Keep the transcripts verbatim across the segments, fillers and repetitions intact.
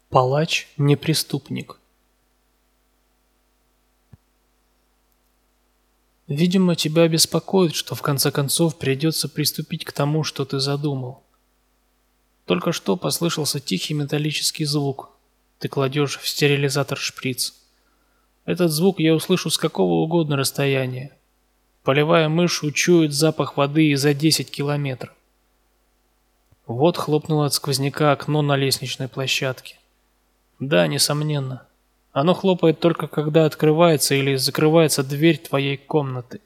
Палач не преступник. Видимо, тебя беспокоит, что в конце концов придется приступить к тому, что ты задумал. Только что послышался тихий металлический звук. Ты кладешь в стерилизатор шприц. Этот звук я услышу с какого угодно расстояния. Полевая мышь учует запах воды и за десять километров. Вот хлопнуло от сквозняка окно на лестничной площадке. Да, несомненно. Оно хлопает только когда открывается или закрывается дверь твоей комнаты.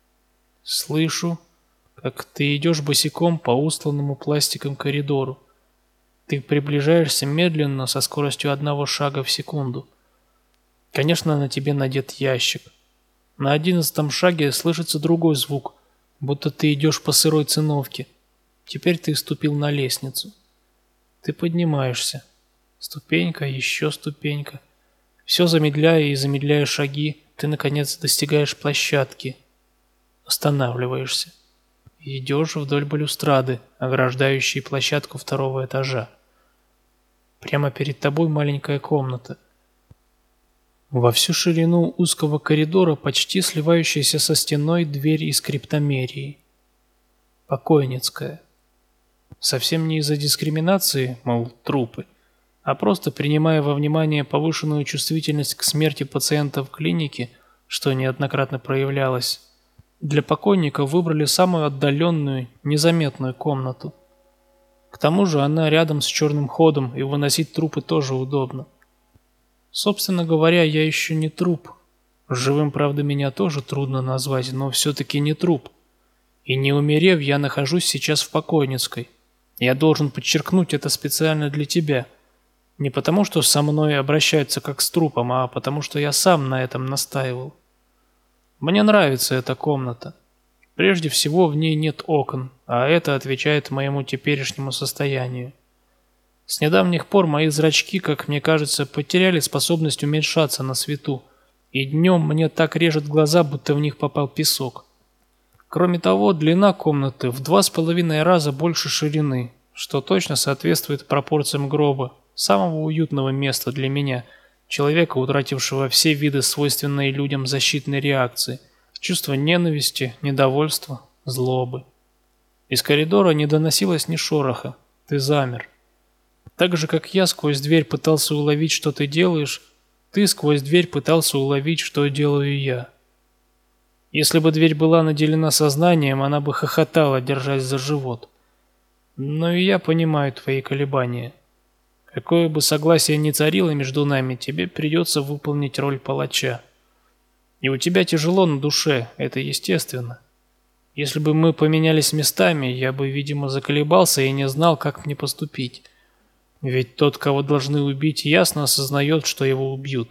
Слышу, как ты идешь босиком по устланному пластиком коридору. Ты приближаешься медленно, со скоростью одного шага в секунду. Конечно, на тебе надет ящик. На одиннадцатом шаге слышится другой звук, будто ты идешь по сырой циновке. Теперь ты ступил на лестницу. Ты поднимаешься. Ступенька, еще ступенька. Все замедляя и замедляя шаги, ты наконец достигаешь площадки. Останавливаешься. Идешь вдоль балюстрады, ограждающей площадку второго этажа. Прямо перед тобой маленькая комната. Во всю ширину узкого коридора, почти сливающаяся со стеной, дверь из криптомерии. Покойницкая. Совсем не из-за дискриминации, мол, трупы, а просто принимая во внимание повышенную чувствительность к смерти пациентов в клинике, что неоднократно проявлялось, для покойника выбрали самую отдаленную, незаметную комнату. К тому же она рядом с черным ходом, и выносить трупы тоже удобно. Собственно говоря, я еще не труп. Живым, правда, меня тоже трудно назвать, но все-таки не труп. И не умерев, я нахожусь сейчас в покойницкой. Я должен подчеркнуть это специально для тебя. Не потому, что со мной обращаются как с трупом, а потому, что я сам на этом настаивал. Мне нравится эта комната. Прежде всего, в ней нет окон, а это отвечает моему теперешнему состоянию. С недавних пор мои зрачки, как мне кажется, потеряли способность уменьшаться на свету, и днем мне так режет глаза, будто в них попал песок. Кроме того, длина комнаты в два с половиной раза больше ширины, что точно соответствует пропорциям гроба, самого уютного места для меня, человека, утратившего все виды свойственной людям защитной реакции, чувство ненависти, недовольства, злобы. Из коридора не доносилось ни шороха, ты замер. Так же, как я сквозь дверь пытался уловить, что ты делаешь, ты сквозь дверь пытался уловить, что делаю я. Если бы дверь была наделена сознанием, она бы хохотала, держась за живот. Но и я понимаю твои колебания. Какое бы согласие ни царило между нами, тебе придется выполнить роль палача. И у тебя тяжело на душе, это естественно. Если бы мы поменялись местами, я бы, видимо, заколебался и не знал, как мне поступить. Ведь тот, кого должны убить, ясно осознает, что его убьют.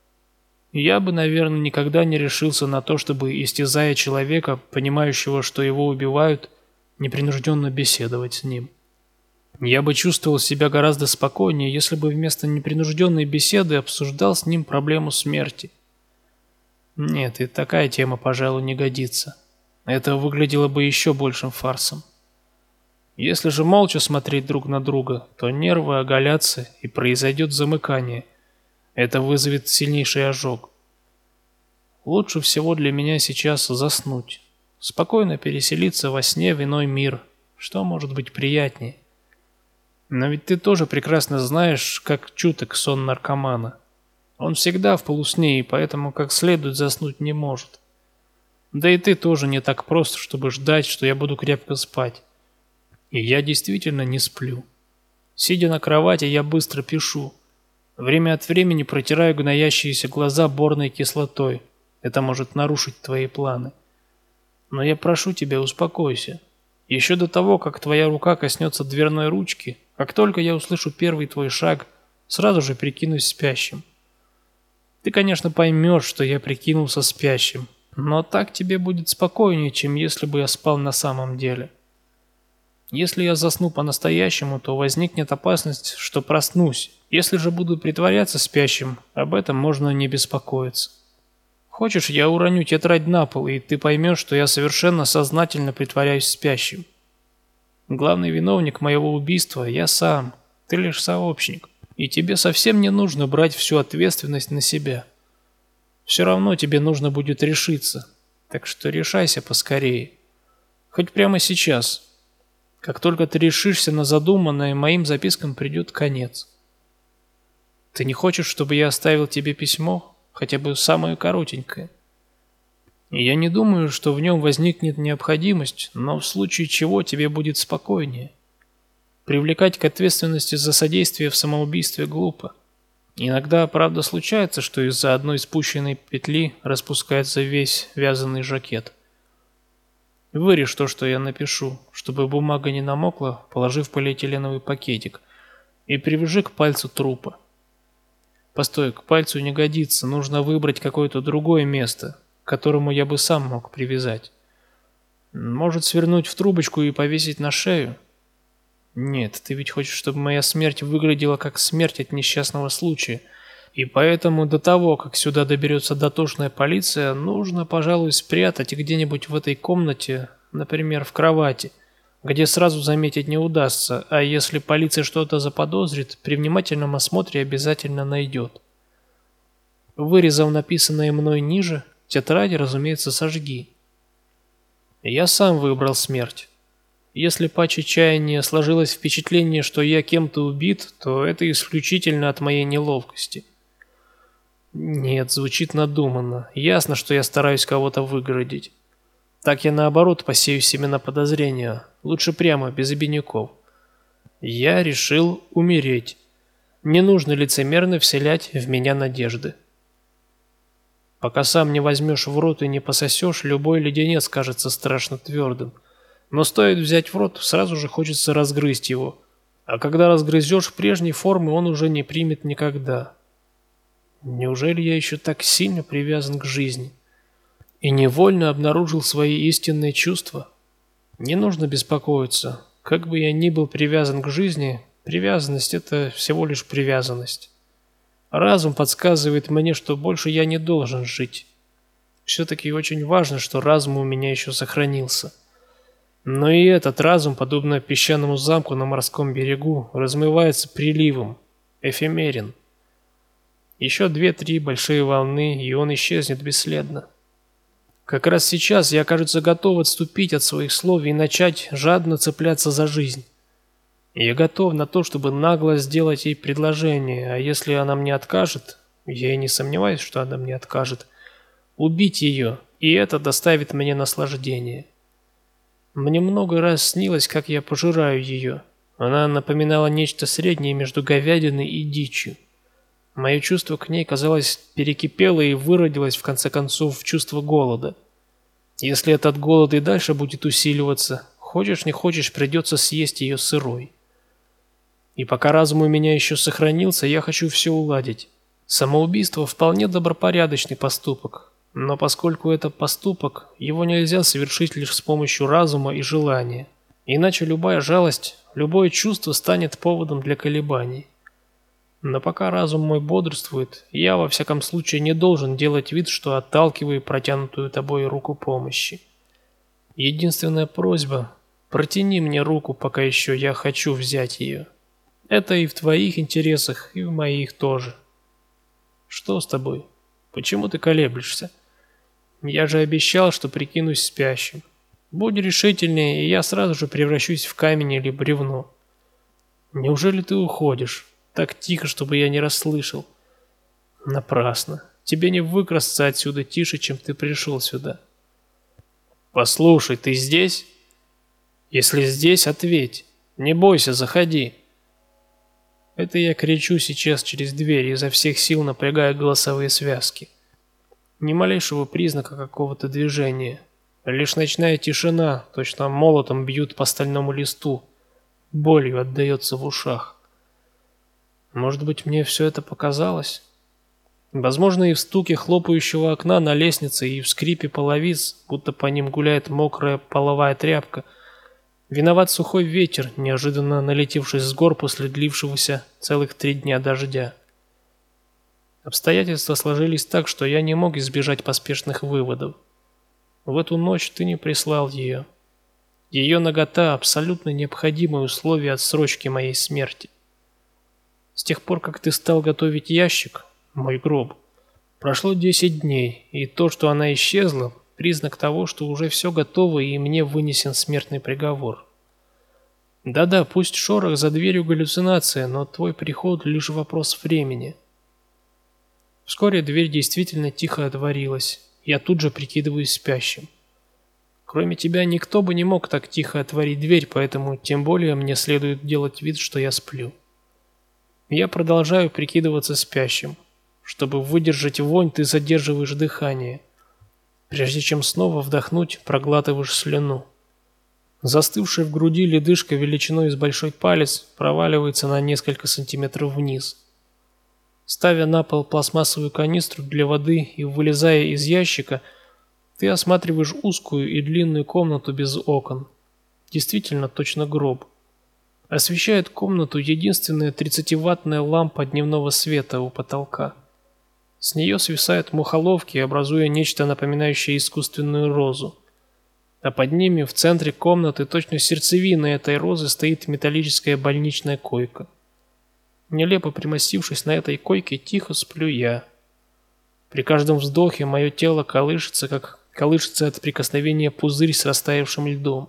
Я бы, наверное, никогда не решился на то, чтобы, истязая человека, понимающего, что его убивают, непринужденно беседовать с ним. Я бы чувствовал себя гораздо спокойнее, если бы вместо непринужденной беседы обсуждал с ним проблему смерти. Нет, и такая тема, пожалуй, не годится. Это выглядело бы еще большим фарсом. Если же молча смотреть друг на друга, то нервы оголятся и произойдет замыкание. Это вызовет сильнейший ожог. Лучше всего для меня сейчас заснуть. Спокойно переселиться во сне в иной мир. Что может быть приятнее? Но ведь ты тоже прекрасно знаешь, как чуток сон наркомана. Он всегда в полусне и поэтому как следует заснуть не может. Да и ты тоже не так прост, чтобы ждать, что я буду крепко спать. И я действительно не сплю. Сидя на кровати, я быстро пишу. Время от времени протираю гноящиеся глаза борной кислотой. Это может нарушить твои планы. Но я прошу тебя, успокойся. Еще до того, как твоя рука коснется дверной ручки, как только я услышу первый твой шаг, сразу же прикинусь спящим. Ты, конечно, поймешь, что я прикинулся спящим, но так тебе будет спокойнее, чем если бы я спал на самом деле. Если я засну по-настоящему, то возникнет опасность, что проснусь. Если же буду притворяться спящим, об этом можно не беспокоиться. Хочешь, я уроню тетрадь на пол, и ты поймешь, что я совершенно сознательно притворяюсь спящим. Главный виновник моего убийства – я сам, ты лишь сообщник. И тебе совсем не нужно брать всю ответственность на себя. Все равно тебе нужно будет решиться. Так что решайся поскорее. Хоть прямо сейчас. Как только ты решишься на задуманное, моим запискам придет конец. Ты не хочешь, чтобы я оставил тебе письмо? Хотя бы самое коротенькое. И я не думаю, что в нем возникнет необходимость, но в случае чего тебе будет спокойнее. Привлекать к ответственности за содействие в самоубийстве глупо. Иногда, правда, случается, что из-за одной спущенной петли распускается весь вязаный жакет. Вырежь то, что я напишу, чтобы бумага не намокла, положив полиэтиленовый пакетик, и привяжи к пальцу трупа. Постой, к пальцу не годится, нужно выбрать какое-то другое место, к которому я бы сам мог привязать. Может, свернуть в трубочку и повесить на шею? Нет, ты ведь хочешь, чтобы моя смерть выглядела как смерть от несчастного случая, и поэтому до того, как сюда доберется дотошная полиция, нужно, пожалуй, спрятать где-нибудь в этой комнате, например, в кровати, где сразу заметить не удастся, а если полиция что-то заподозрит, при внимательном осмотре обязательно найдет. Вырезав написанное мной ниже, тетрадь, разумеется, сожги. Я сам выбрал смерть. Если по чаяния сложилось впечатление, что я кем-то убит, то это исключительно от моей неловкости. Нет, звучит надуманно. Ясно, что я стараюсь кого-то выгородить. Так я наоборот посею семена подозрения. Лучше прямо, без обиняков. Я решил умереть. Не нужно лицемерно вселять в меня надежды. Пока сам не возьмешь в рот и не пососешь, любой леденец кажется страшно твердым. Но стоит взять в рот, сразу же хочется разгрызть его. А когда разгрызешь прежней формы, он уже не примет никогда. Неужели я еще так сильно привязан к жизни? И невольно обнаружил свои истинные чувства? Не нужно беспокоиться. Как бы я ни был привязан к жизни, привязанность — это всего лишь привязанность. Разум подсказывает мне, что больше я не должен жить. Все-таки очень важно, что разум у меня еще сохранился. Но и этот разум, подобно песчаному замку на морском берегу, размывается приливом, эфемерен. Еще две-три большие волны, и он исчезнет бесследно. Как раз сейчас я, кажется, готов отступить от своих слов и начать жадно цепляться за жизнь. Я готов на то, чтобы нагло сделать ей предложение, а если она мне откажет, я и не сомневаюсь, что она мне откажет, убить ее, и это доставит мне наслаждение. Мне много раз снилось, как я пожираю ее. Она напоминала нечто среднее между говядиной и дичью. Мое чувство к ней, казалось, перекипело и выродилось в конце концов в чувство голода. Если этот голод и дальше будет усиливаться, хочешь не хочешь, придется съесть ее сырой. И пока разум у меня еще сохранился, я хочу все уладить. Самоубийство вполне добропорядочный поступок, но поскольку это поступок, его нельзя совершить лишь с помощью разума и желания. Иначе любая жалость, любое чувство станет поводом для колебаний. Но пока разум мой бодрствует, я во всяком случае не должен делать вид, что отталкиваю протянутую тобой руку помощи. Единственная просьба – протяни мне руку, пока еще я хочу взять ее. Это и в твоих интересах, и в моих тоже. Что с тобой? Почему ты колеблешься? Я же обещал, что прикинусь спящим. Будь решительнее, и я сразу же превращусь в камень или бревно. Неужели ты уходишь? Так тихо, чтобы я не расслышал. Напрасно. Тебе не выкрасться отсюда тише, чем ты пришел сюда. Послушай, ты здесь? Если здесь, ответь. Не бойся, заходи. Это я кричу сейчас через дверь, изо всех сил напрягая голосовые связки. Ни малейшего признака какого-то движения. Лишь ночная тишина, точно молотом бьют по стальному листу. Болью отдается в ушах. Может быть, мне все это показалось? Возможно, и в стуке хлопающего окна на лестнице, и в скрипе половиц, будто по ним гуляет мокрая половая тряпка. Виноват сухой ветер, неожиданно налетевший с гор после длившегося целых три дня дождя. Обстоятельства сложились так, что я не мог избежать поспешных выводов. В эту ночь ты не прислал ее. Ее нагота – абсолютно необходимое условие отсрочки моей смерти. С тех пор, как ты стал готовить ящик, мой гроб, прошло десять дней, и то, что она исчезла, признак того, что уже все готово и мне вынесен смертный приговор. Да-да, пусть шорох за дверью галлюцинация, но твой приход лишь вопрос времени. Вскоре дверь действительно тихо отворилась. Я тут же прикидываюсь спящим. Кроме тебя никто бы не мог так тихо отворить дверь, поэтому тем более мне следует делать вид, что я сплю. Я продолжаю прикидываться спящим. Чтобы выдержать вонь, ты задерживаешь дыхание. Прежде чем снова вдохнуть, проглатываешь слюну. Застывшая в груди ледышка величиной с большой палец проваливается на несколько сантиметров вниз. Ставя на пол пластмассовую канистру для воды и вылезая из ящика, ты осматриваешь узкую и длинную комнату без окон. Действительно, точно гроб. Освещает комнату единственная тридцативаттная лампа дневного света у потолка. С нее свисают мухоловки, образуя нечто напоминающее искусственную розу. А под ними в центре комнаты, точно сердцевина этой розы, стоит металлическая больничная койка. Нелепо примостившись на этой койке, тихо сплю я. При каждом вздохе мое тело колышется, как колышется от прикосновения пузырь с растаявшим льдом.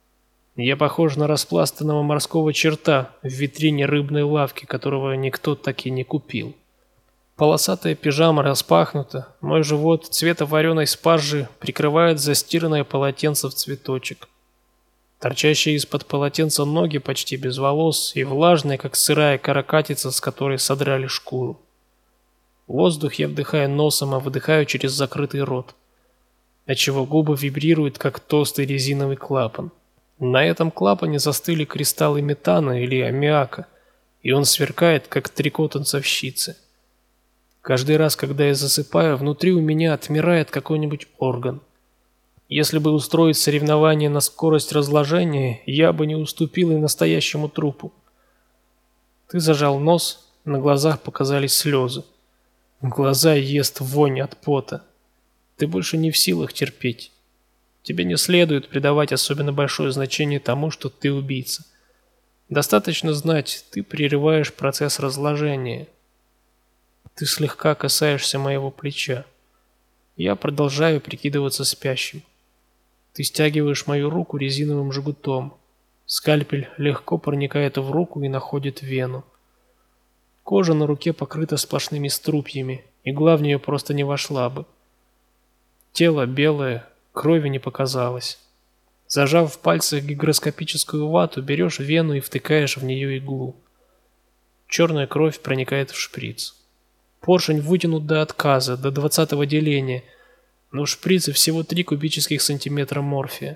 Я похож на распластанного морского черта в витрине рыбной лавки, которого никто так и не купил. Полосатая пижама распахнута, мой живот цвета вареной спаржи прикрывает застиранное полотенце в цветочек. Торчащие из-под полотенца ноги почти без волос и влажные, как сырая каракатица, с которой содрали шкуру. Воздух я вдыхаю носом, а выдыхаю через закрытый рот, отчего губы вибрируют, как толстый резиновый клапан. На этом клапане застыли кристаллы метана или аммиака, и он сверкает, как трикот танцовщицы. Каждый раз, когда я засыпаю, внутри у меня отмирает какой-нибудь орган. Если бы устроить соревнование на скорость разложения, я бы не уступил и настоящему трупу. Ты зажал нос, на глазах показались слезы. Глаза ест вонь от пота. Ты больше не в силах терпеть. Тебе не следует придавать особенно большое значение тому, что ты убийца. Достаточно знать, ты прерываешь процесс разложения. Ты слегка касаешься моего плеча. Я продолжаю прикидываться спящим. Ты стягиваешь мою руку резиновым жгутом. Скальпель легко проникает в руку и находит вену. Кожа на руке покрыта сплошными струпьями, игла в нее просто не вошла бы. Тело белое, крови не показалось. Зажав в пальцах гигроскопическую вату, берешь вену и втыкаешь в нее иглу. Черная кровь проникает в шприц. Поршень вытянут до отказа, до двадцатого деления, но в шприце всего три кубических сантиметра морфия.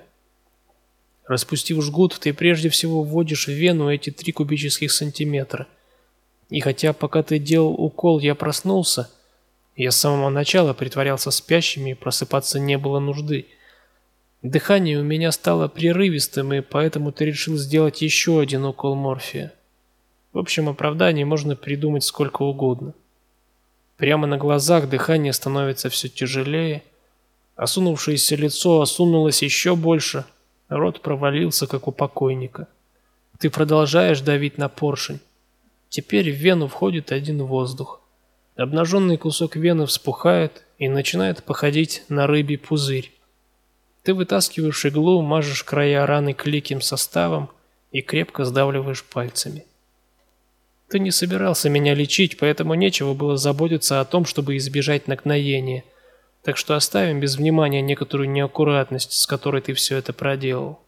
Распустив жгут, ты прежде всего вводишь в вену эти три кубических сантиметра. И хотя пока ты делал укол, я проснулся, я с самого начала притворялся спящим и просыпаться не было нужды. Дыхание у меня стало прерывистым, и поэтому ты решил сделать еще один укол морфия. В общем, оправданий можно придумать сколько угодно. Прямо на глазах дыхание становится все тяжелее, осунувшееся лицо осунулось еще больше, рот провалился, как у покойника. Ты продолжаешь давить на поршень. Теперь в вену входит один воздух. Обнаженный кусок вены вспухает и начинает походить на рыбий пузырь. Ты вытаскиваешь иглу, мажешь края раны клейким составом и крепко сдавливаешь пальцами. Ты не собирался меня лечить, поэтому нечего было заботиться о том, чтобы избежать нагноения. Так что оставим без внимания некоторую неаккуратность, с которой ты все это проделал.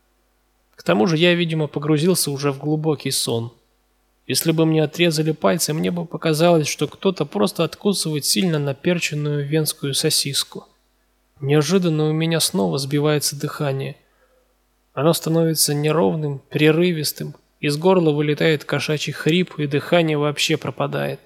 К тому же я, видимо, погрузился уже в глубокий сон. Если бы мне отрезали пальцы, мне бы показалось, что кто-то просто откусывает сильно наперченную венскую сосиску. Неожиданно у меня снова сбивается дыхание. Оно становится неровным, прерывистым. Из горла вылетает кошачий хрип, и дыхание вообще пропадает.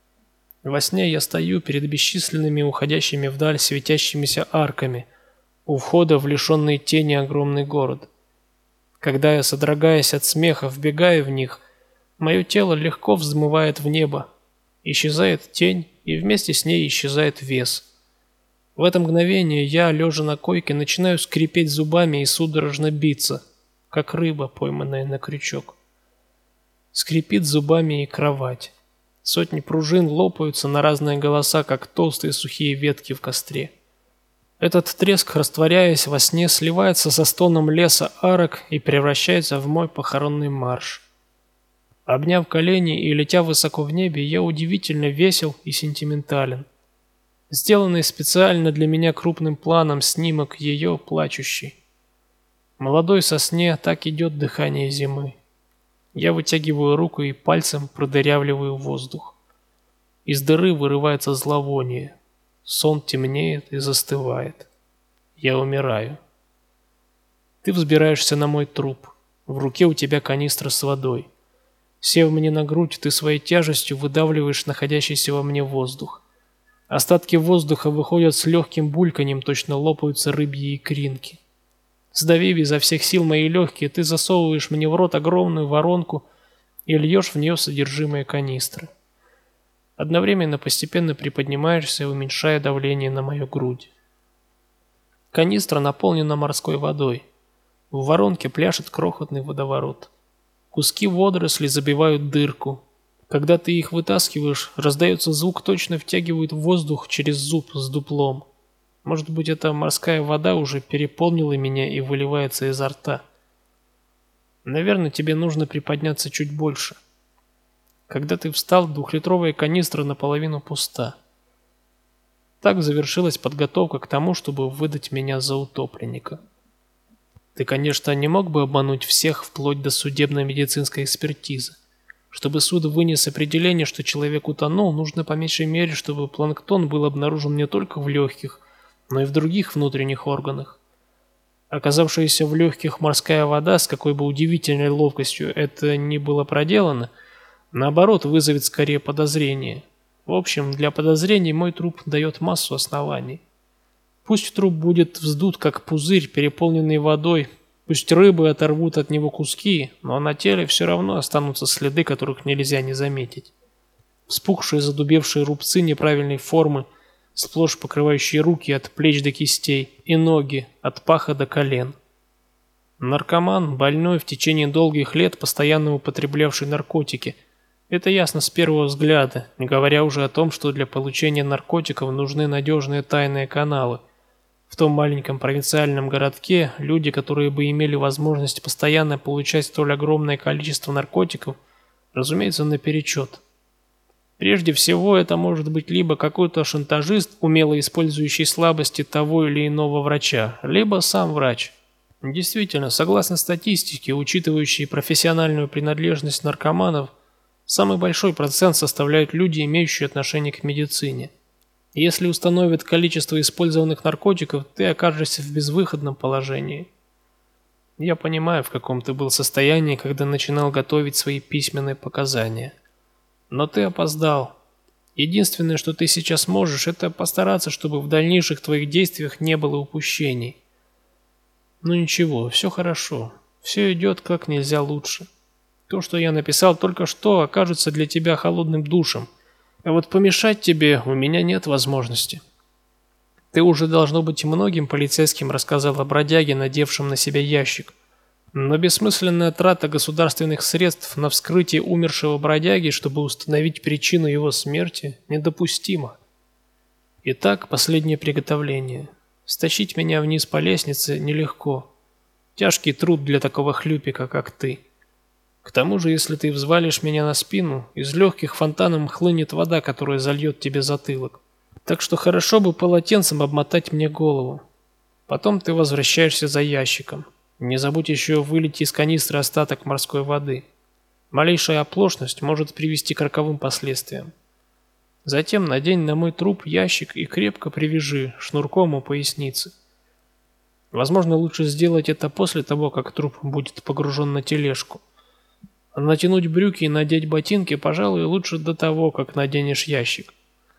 Во сне я стою перед бесчисленными уходящими вдаль светящимися арками, у входа в лишенный тени огромный город. Когда я, содрогаясь от смеха, вбегаю в них, мое тело легко взмывает в небо. Исчезает тень, и вместе с ней исчезает вес. В это мгновение я, лежа на койке, начинаю скрипеть зубами и судорожно биться, как рыба, пойманная на крючок. Скрипит зубами и кровать. Сотни пружин лопаются на разные голоса, как толстые сухие ветки в костре. Этот треск, растворяясь во сне, сливается со стоном леса арок и превращается в мой похоронный марш. Обняв колени и летя высоко в небе, я удивительно весел и сентиментален. Сделанный специально для меня крупным планом снимок ее плачущий. Молодой сосне так идет дыхание зимы. Я вытягиваю руку и пальцем продырявливаю воздух. Из дыры вырывается зловоние. Сон темнеет и застывает. Я умираю. Ты взбираешься на мой труп. В руке у тебя канистра с водой. Сев мне на грудь, ты своей тяжестью выдавливаешь находящийся во мне воздух. Остатки воздуха выходят с легким бульканьем, точно лопаются рыбьи икринки. Сдавив изо всех сил мои легкие, ты засовываешь мне в рот огромную воронку и льешь в нее содержимое канистры. Одновременно постепенно приподнимаешься, уменьшая давление на мою грудь. Канистра наполнена морской водой. В воронке пляшет крохотный водоворот. Куски водорослей забивают дырку. Когда ты их вытаскиваешь, раздается звук, точно втягивает воздух через зуб с дуплом. Может быть, эта морская вода уже переполнила меня и выливается изо рта. Наверное, тебе нужно приподняться чуть больше. Когда ты встал, двухлитровая канистра наполовину пуста. Так завершилась подготовка к тому, чтобы выдать меня за утопленника. Ты, конечно, не мог бы обмануть всех вплоть до судебно-медицинской экспертизы. Чтобы суд вынес определение, что человек утонул, нужно по меньшей мере, чтобы планктон был обнаружен не только в легких, но и в других внутренних органах. Оказавшаяся в легких морская вода, с какой бы удивительной ловкостью это ни было проделано, наоборот, вызовет скорее подозрение. В общем, для подозрений мой труп дает массу оснований. Пусть труп будет вздут, как пузырь, переполненный водой, пусть рыбы оторвут от него куски, но на теле все равно останутся следы, которых нельзя не заметить. Вспухшие задубевшие рубцы неправильной формы, сплошь покрывающие руки от плеч до кистей и ноги от паха до колен. Наркоман, больной в течение долгих лет, постоянно употреблявший наркотики. Это ясно с первого взгляда, не говоря уже о том, что для получения наркотиков нужны надежные тайные каналы. В том маленьком провинциальном городке люди, которые бы имели возможность постоянно получать столь огромное количество наркотиков, разумеется, наперечет. Прежде всего, это может быть либо какой-то шантажист, умело использующий слабости того или иного врача, либо сам врач. Действительно, согласно статистике, учитывающей профессиональную принадлежность наркоманов, самый большой процент составляют люди, имеющие отношение к медицине. Если установят количество использованных наркотиков, ты окажешься в безвыходном положении. Я понимаю, в каком ты был состоянии, когда начинал готовить свои письменные показания. Но ты опоздал. Единственное, что ты сейчас можешь, это постараться, чтобы в дальнейших твоих действиях не было упущений. Ну ничего, все хорошо. Все идет как нельзя лучше. То, что я написал только что, окажется для тебя холодным душем. А вот помешать тебе у меня нет возможности. Ты уже, должно быть, многим полицейским рассказал о бродяге, надевшем на себя ящик. Но бессмысленная трата государственных средств на вскрытие умершего бродяги, чтобы установить причину его смерти, недопустима. Итак, последнее приготовление. Стащить меня вниз по лестнице нелегко. Тяжкий труд для такого хлюпика, как ты. К тому же, если ты взвалишь меня на спину, из легких фонтаном хлынет вода, которая зальет тебе затылок. Так что хорошо бы полотенцем обмотать мне голову. Потом ты возвращаешься за ящиком. Не забудь еще вылить из канистры остаток морской воды. Малейшая оплошность может привести к роковым последствиям. Затем надень на мой труп ящик и крепко привяжи шнурком у поясницы. Возможно, лучше сделать это после того, как труп будет погружен на тележку. А натянуть брюки и надеть ботинки, пожалуй, лучше до того, как наденешь ящик.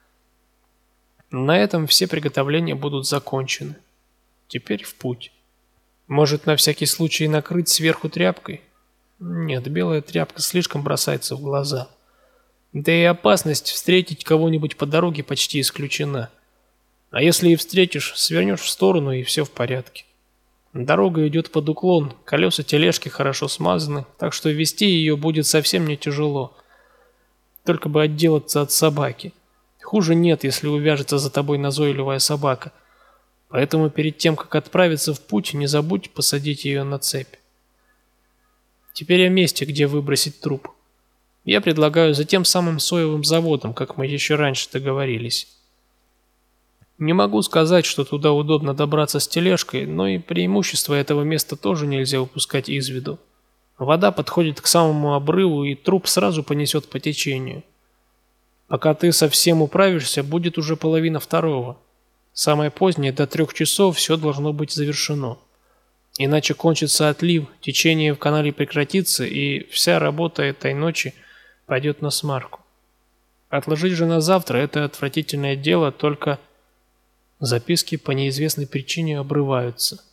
На этом все приготовления будут закончены. Теперь в путь. Может, на всякий случай накрыть сверху тряпкой? Нет, белая тряпка слишком бросается в глаза. Да и опасность встретить кого-нибудь по дороге почти исключена. А если и встретишь, свернешь в сторону, и все в порядке. Дорога идет под уклон, колеса тележки хорошо смазаны, так что вести ее будет совсем не тяжело. Только бы отделаться от собаки. Хуже нет, если увяжется за тобой назойливая собака. Поэтому перед тем, как отправиться в путь, не забудь посадить ее на цепь. Теперь о месте, где выбросить труп. Я предлагаю за тем самым соевым заводом, как мы еще раньше договорились. Не могу сказать, что туда удобно добраться с тележкой, но и преимущества этого места тоже нельзя упускать из виду. Вода подходит к самому обрыву, и труп сразу понесет по течению. Пока ты совсем управишься, будет уже половина второго. Самое позднее, до трех часов, все должно быть завершено. Иначе кончится отлив, течение в канале прекратится, и вся работа этой ночи пойдет на смарку. Отложить же на завтра это отвратительное дело, только записки по неизвестной причине обрываются.